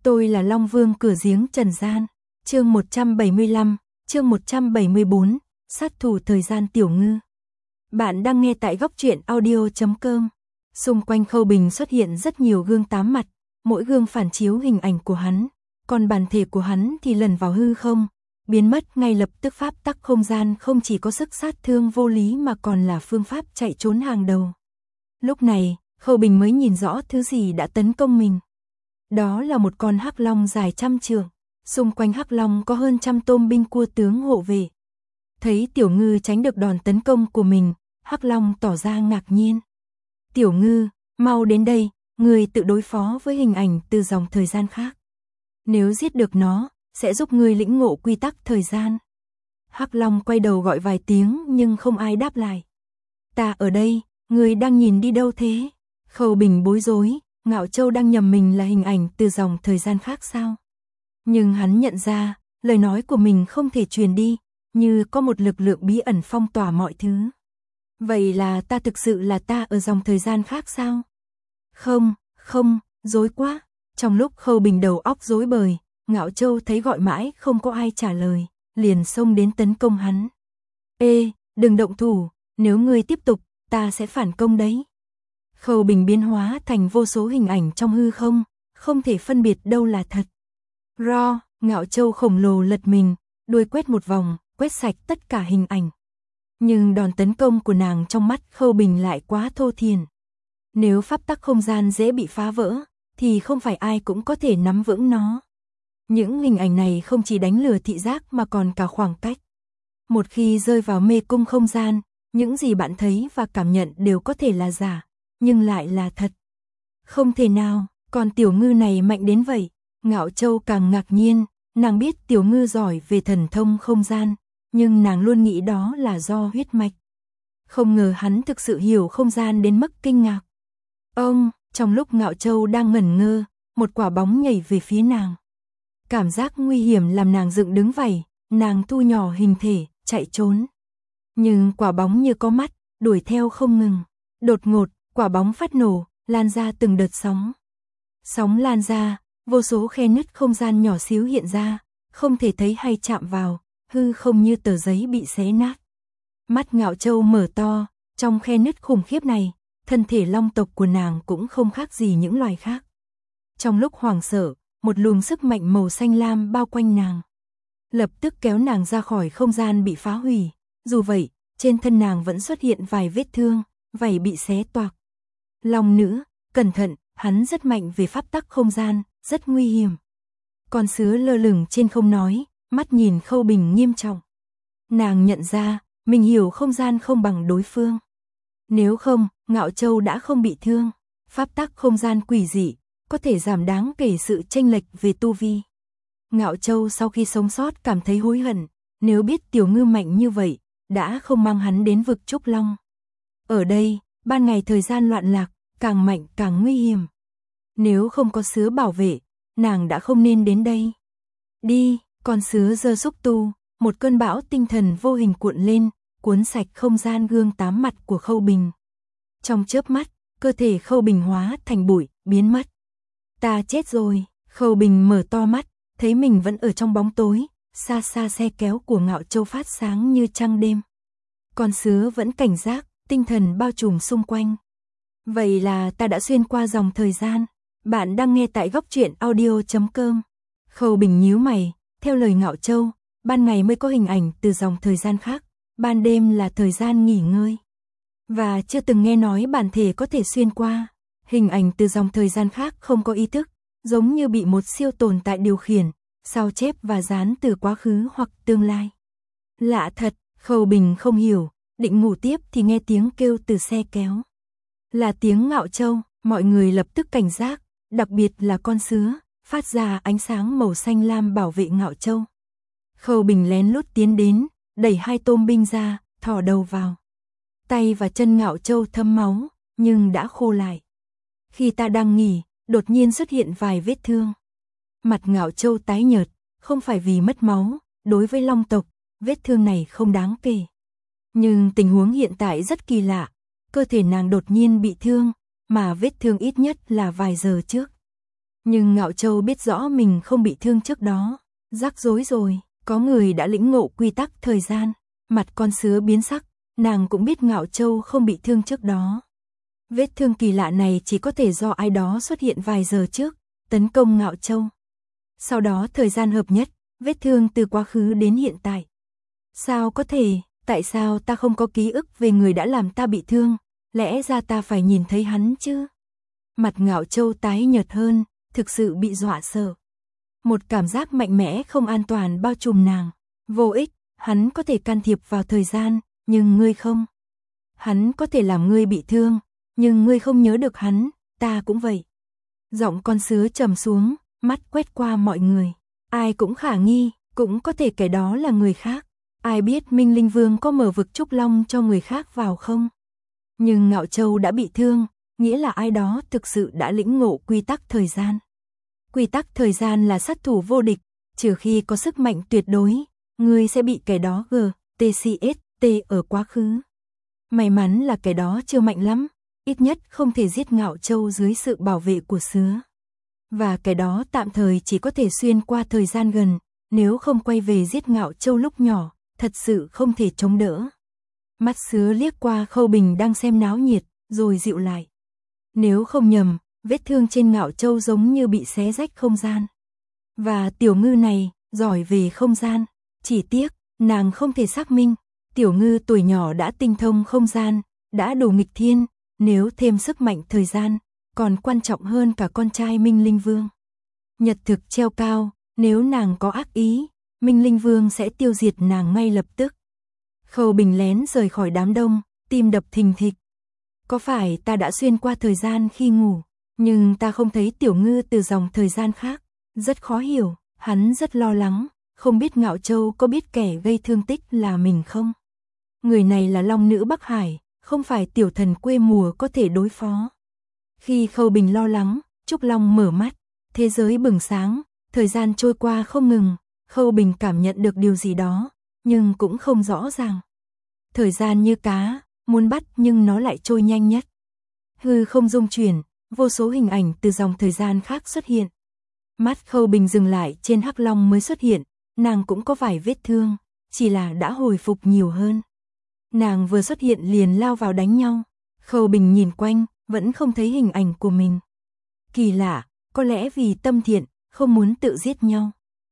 Tôi là Long Vương cửa giếng trần gian. Chương 175, chương 174, sát thủ thời gian Tiểu Ngư. Bạn đang nghe tại góc truyện audio.com. Xung quanh Khâu Bình xuất hiện rất nhiều gương tám mặt, mỗi gương phản chiếu hình ảnh của hắn, còn bản thể của hắn thì lần vào hư không, biến mất ngay lập tức. Pháp tắc không gian không chỉ có sức sát thương vô lý mà còn là phương pháp chạy trốn hàng đầu. Lúc này, Khâu Bình mới nhìn rõ thứ gì đã tấn công mình. Đó là một con hắc long dài trăm trượng, xung quanh hắc long có hơn trăm tôm binh cua tướng hộ vệ. Thấy Tiểu Ngư tránh được đòn tấn công của mình, hắc long tỏ ra ngạc nhiên. Tiểu Ngư, mau đến đây, ngươi tự đối phó với hình ảnh từ dòng thời gian khác. Nếu giết được nó, sẽ giúp ngươi lĩnh ngộ quy tắc thời gian. Hắc long quay đầu gọi vài tiếng nhưng không ai đáp lại. Ta ở đây, ngươi đang nhìn đi đâu thế? Khâu Bình bối rối, Ngạo Châu đang nhầm mình là hình ảnh từ dòng thời gian khác sao? Nhưng hắn nhận ra, lời nói của mình không thể truyền đi, như có một lực lượng bí ẩn phong tỏa mọi thứ. Vậy là ta thực sự là ta ở dòng thời gian khác sao? Không, rối quá. Trong lúc Khâu Bình đầu óc rối bời, Ngạo Châu thấy gọi mãi không có ai trả lời, liền xông đến tấn công hắn. Ê, đừng động thủ, nếu ngươi tiếp tục, ta sẽ phản công đấy. Khâu Bình biến hóa thành vô số hình ảnh trong hư không, không thể phân biệt đâu là thật. Ro, Ngạo Châu khổng lồ lật mình, đuôi quét một vòng, quét sạch tất cả hình ảnh. Nhưng đòn tấn công của nàng trong mắt Khâu Bình lại quá thô thiển. Nếu pháp tắc không gian dễ bị phá vỡ, thì không phải ai cũng có thể nắm vững nó. Những hình ảnh này không chỉ đánh lừa thị giác mà còn cả khoảng cách. Một khi rơi vào mê cung không gian, những gì bạn thấy và cảm nhận đều có thể là giả, nhưng lại là thật. Không thể nào, con Tiểu Ngư này mạnh đến vậy. Ngạo Châu càng ngạc nhiên, nàng biết Tiểu Ngư giỏi về thần thông không gian, nhưng nàng luôn nghĩ đó là do huyết mạch. Không ngờ hắn thực sự hiểu không gian đến mức kinh ngạc. Trong lúc Ngạo Châu đang ngẩn ngơ, một quả bóng nhảy về phía nàng. Cảm giác nguy hiểm làm nàng dựng đứng vảy, nàng thu nhỏ hình thể, chạy trốn. Nhưng quả bóng như có mắt, đuổi theo không ngừng. Đột ngột, quả bóng phát nổ, lan ra từng đợt sóng. Sóng lan ra, vô số khe nứt không gian nhỏ xíu hiện ra, không thể thấy hay chạm vào, hư không như tờ giấy bị xé nát. Mắt Ngạo Châu mở to, trong khe nứt khủng khiếp này, thân thể long tộc của nàng cũng không khác gì những loài khác. Trong lúc hoảng sợ, một luồng sức mạnh màu xanh lam bao quanh nàng, lập tức kéo nàng ra khỏi không gian bị phá hủy. Dù vậy, trên thân nàng vẫn xuất hiện vài vết thương, vảy bị xé toạc. Long nữ, cẩn thận, hắn rất mạnh về pháp tắc không gian, rất nguy hiểm. Con sứa lơ lửng trên không nói, mắt nhìn Khâu Bình nghiêm trọng. Nàng nhận ra, mình hiểu không gian không bằng đối phương. Nếu không, Ngạo Châu đã không bị thương. Pháp tắc không gian quỷ dị, có thể giảm đáng kể sự chênh lệch về tu vi. Ngạo Châu sau khi sống sót cảm thấy hối hận, nếu biết Tiểu Ngư mạnh như vậy, đã không mang hắn đến vực Trúc Long. Ở đây, ban ngày thời gian loạn lạc, càng mạnh càng nguy hiểm. Nếu không có sứa bảo vệ, nàng đã không nên đến đây. Đi, con sứa giơ xúc tu, một cơn bão tinh thần vô hình cuộn lên, cuốn sạch không gian gương tám mặt của Khâu Bình. Trong chớp mắt, cơ thể Khâu Bình hóa thành bụi, biến mất. Ta chết rồi. Khâu Bình mở to mắt, thấy mình vẫn ở trong bóng tối, xa xa xe kéo của Ngạo Châu phát sáng như trăng đêm. Con sứa vẫn cảnh giác, tinh thần bao trùm xung quanh. Vậy là ta đã xuyên qua dòng thời gian. Bạn đang nghe tại góc truyện audio.com. Khâu Bình nhíu mày, theo lời Ngạo Châu, ban ngày mới có hình ảnh từ dòng thời gian khác, ban đêm là thời gian nghỉ ngơi. Và chưa từng nghe nói bản thể có thể xuyên qua. Hình ảnh từ dòng thời gian khác không có ý thức, giống như bị một siêu tồn tại điều khiển, sao chép và dán từ quá khứ hoặc tương lai. Lạ thật, Khâu Bình không hiểu, định ngủ tiếp thì nghe tiếng kêu từ xe kéo. Là tiếng Ngạo Châu, mọi người lập tức cảnh giác, đặc biệt là con sứa, phát ra ánh sáng màu xanh lam bảo vệ Ngạo Châu. Khâu Bình lén lút tiến đến, đẩy hai tôm binh ra, thò đầu vào. Tay và chân Ngạo Châu thấm máu, nhưng đã khô lại. Khi ta đang nghỉ, đột nhiên xuất hiện vài vết thương. Mặt Ngạo Châu tái nhợt, không phải vì mất máu, đối với long tộc, vết thương này không đáng kể. Nhưng tình huống hiện tại rất kỳ lạ, cơ thể nàng đột nhiên bị thương, mà vết thương ít nhất là vài giờ trước. Nhưng Ngạo Châu biết rõ mình không bị thương trước đó. Rắc rối rồi, có người đã lĩnh ngộ quy tắc thời gian. Mặt con sứa biến sắc, nàng cũng biết Ngạo Châu không bị thương trước đó. Vết thương kỳ lạ này chỉ có thể do ai đó xuất hiện vài giờ trước, tấn công Ngạo Châu. Sau đó thời gian hợp nhất, vết thương từ quá khứ đến hiện tại. Sao có thể, tại sao ta không có ký ức về người đã làm ta bị thương, lẽ ra ta phải nhìn thấy hắn chứ? Mặt Ngạo Châu tái nhợt hơn, thực sự bị dọa sợ. Một cảm giác mạnh mẽ không an toàn bao trùm nàng. Vô ích, hắn có thể can thiệp vào thời gian, nhưng ngươi không. Hắn có thể làm ngươi bị thương, nhưng ngươi không nhớ được hắn, ta cũng vậy. Giọng con sứa trầm xuống, mắt quét qua mọi người. Ai cũng khả nghi, cũng có thể kẻ đó là người khác. Ai biết Minh Linh Vương có mở vực Trúc Long cho người khác vào không? Nhưng Ngạo Châu đã bị thương, nghĩa là ai đó thực sự đã lĩnh ngộ quy tắc thời gian. Quy tắc thời gian là sát thủ vô địch, trừ khi có sức mạnh tuyệt đối, ngươi sẽ bị kẻ đó GTCST ở quá khứ. May mắn là kẻ đó chưa mạnh lắm, ít nhất không thể giết Ngạo Châu dưới sự bảo vệ của sứa. Và kẻ đó tạm thời chỉ có thể xuyên qua thời gian gần, nếu không quay về giết Ngạo Châu lúc nhỏ, thật sự không thể chống đỡ. Mắt sứa liếc qua Khâu Bình đang xem náo nhiệt, rồi dịu lại. Nếu không nhầm, vết thương trên Ngạo Châu giống như bị xé rách không gian. Và tiểu ngư này, giỏi về không gian. Chỉ tiếc, nàng không thể xác minh. Tiểu ngư tuổi nhỏ đã tinh thông không gian, đã đủ nghịch thiên, nếu thêm sức mạnh thời gian, còn quan trọng hơn cả con trai Minh Linh Vương. Nhật thực treo cao, nếu nàng có ác ý, Minh Linh Vương sẽ tiêu diệt nàng ngay lập tức. Khâu Bình lén rời khỏi đám đông, tim đập thình thịch. Có phải ta đã xuyên qua thời gian khi ngủ, nhưng ta không thấy tiểu ngư từ dòng thời gian khác. Rất khó hiểu, hắn rất lo lắng, không biết Ngạo Châu có biết kẻ gây thương tích là mình không? Người này là Long Nữ Bắc Hải, không phải tiểu thần quê mùa có thể đối phó. Khi Khâu Bình lo lắng, Trúc Long mở mắt, thế giới bừng sáng, thời gian trôi qua không ngừng, Khâu Bình cảm nhận được điều gì đó, nhưng cũng không rõ ràng. Thời gian như cá, muốn bắt nhưng nó lại trôi nhanh nhất. Hư không dung chuyển, vô số hình ảnh từ dòng thời gian khác xuất hiện. Mắt Khâu Bình dừng lại trên Hắc Long mới xuất hiện, nàng cũng có vài vết thương, chỉ là đã hồi phục nhiều hơn. Nàng vừa xuất hiện liền lao vào đánh nhau. Khâu Bình nhìn quanh, vẫn không thấy hình ảnh của mình. Kỳ lạ, có lẽ vì tâm thiện, không muốn tự giết nhau.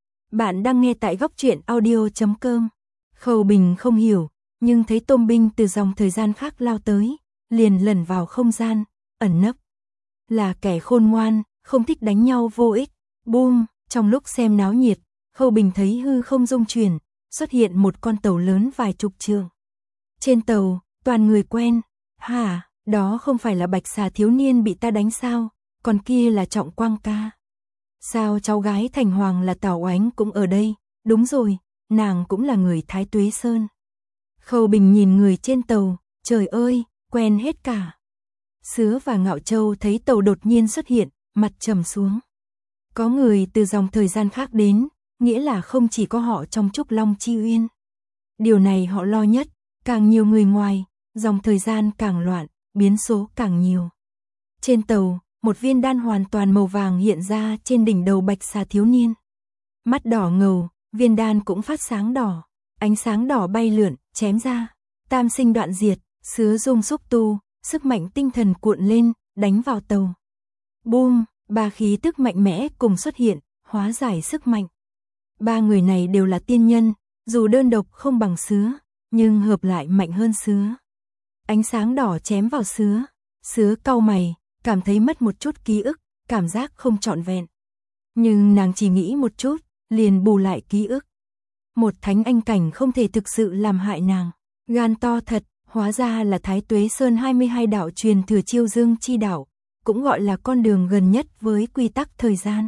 Bạn đang nghe tại góc truyện audio.com. Khâu Bình không hiểu, nhưng thấy tôm binh từ dòng thời gian khác lao tới, liền lẩn vào không gian, ẩn nấp. Là kẻ khôn ngoan, không thích đánh nhau vô ích. Boom, trong lúc xem náo nhiệt, Khâu Bình thấy hư không dung chuyển, xuất hiện một con tàu lớn vài chục trượng. Trên tàu, toàn người quen. Hả, đó không phải là Bạch Xà thiếu niên bị ta đánh sao, còn kia là Trọng Quang ca. Sao cháu gái thành hoàng là Tào Oánh cũng ở đây, đúng rồi, nàng cũng là người Thái Tuế Sơn. Khâu Bình nhìn người trên tàu, trời ơi, quen hết cả. Sứa và Ngạo Châu thấy tàu đột nhiên xuất hiện, mặt trầm xuống. Có người từ dòng thời gian khác đến, nghĩa là không chỉ có họ trong Trúc Long Chi Uyên. Điều này họ lo nhất, càng nhiều người ngoài, dòng thời gian càng loạn, biến số càng nhiều. Trên tàu, một viên đan hoàn toàn màu vàng hiện ra trên đỉnh đầu Bạch Xà thiếu niên. Mắt đỏ ngầu, viên đan cũng phát sáng đỏ, ánh sáng đỏ bay lượn, chém ra. Tam sinh đoạn diệt, sứa dung xúc tu, sức mạnh tinh thần cuộn lên, đánh vào tàu. Boom, ba khí tức mạnh mẽ cùng xuất hiện, hóa giải sức mạnh. Ba người này đều là tiên nhân, dù đơn độc không bằng sứa, nhưng hợp lại mạnh hơn sứa. Ánh sáng đỏ chém vào sứa, sứa cau mày, cảm thấy mất một chút ký ức, cảm giác không trọn vẹn. Nhưng nàng chỉ nghĩ một chút, liền bù lại ký ức. Một thánh anh cảnh không thể thực sự làm hại nàng. Gan to thật, hóa ra là Thái Tuế Sơn 22 đạo truyền thừa Chiêu Dương chi đạo, cũng gọi là con đường gần nhất với quy tắc thời gian.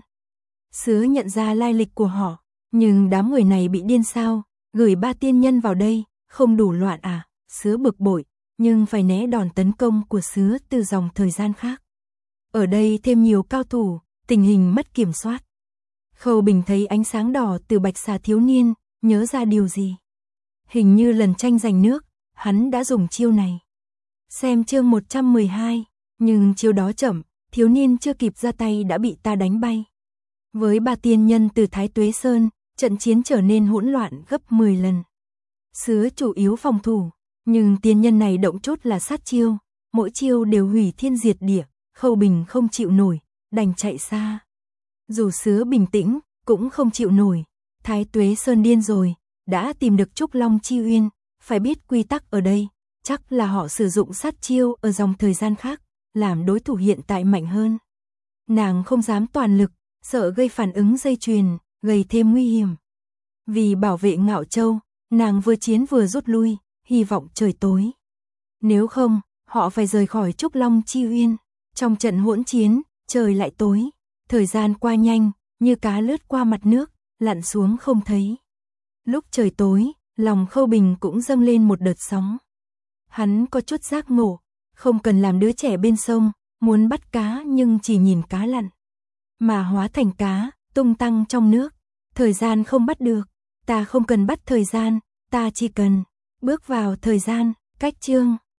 Sứa nhận ra lai lịch của họ, nhưng đám người này bị điên sao, gửi ba tiên nhân vào đây, không đủ loạn à? Sứa bực bội, nhưng phải né đòn tấn công của sứa từ dòng thời gian khác. Ở đây thêm nhiều cao thủ, tình hình mất kiểm soát. Khâu Bình thấy ánh sáng đỏ từ Bạch Xà thiếu niên, nhớ ra điều gì. Hình như lần tranh giành nước, hắn đã dùng chiêu này. Xem chương 112, nhưng chiêu đó chậm, thiếu niên chưa kịp ra tay đã bị ta đánh bay. Với 3 tiên nhân từ Thái Tuế Sơn, trận chiến trở nên hỗn loạn gấp 10 lần. Sứa chủ yếu phòng thủ, nhưng tiên nhân này động chốt là sát chiêu, mỗi chiêu đều hủy thiên diệt địa, Khâu Bình không chịu nổi, đành chạy xa. Dù Sứa bình tĩnh, cũng không chịu nổi, Thái Tuế Sơn điên rồi, đã tìm được Trúc Long Chi Uyên, phải biết quy tắc ở đây, chắc là họ sử dụng sát chiêu ở dòng thời gian khác, làm đối thủ hiện tại mạnh hơn. Nàng không dám toàn lực, sợ gây phản ứng dây chuyền, gây thêm nguy hiểm. Vì bảo vệ Ngạo Châu, nàng vừa chiến vừa rút lui, hy vọng trời tối. Nếu không, họ phải rời khỏi Trúc Long Chi Uyên. Trong trận hỗn chiến, trời lại tối, thời gian qua nhanh, như cá lướt qua mặt nước, lặn xuống không thấy. Lúc trời tối, lòng Khâu Bình cũng dâng lên một đợt sóng. Hắn có chút giác ngộ, không cần làm đứa trẻ bên sông, muốn bắt cá nhưng chỉ nhìn cá lặn, mà hóa thành cá, tung tăng trong nước. Thời gian không bắt được, ta không cần bắt thời gian, ta chỉ cần bước vào thời gian. Cách chương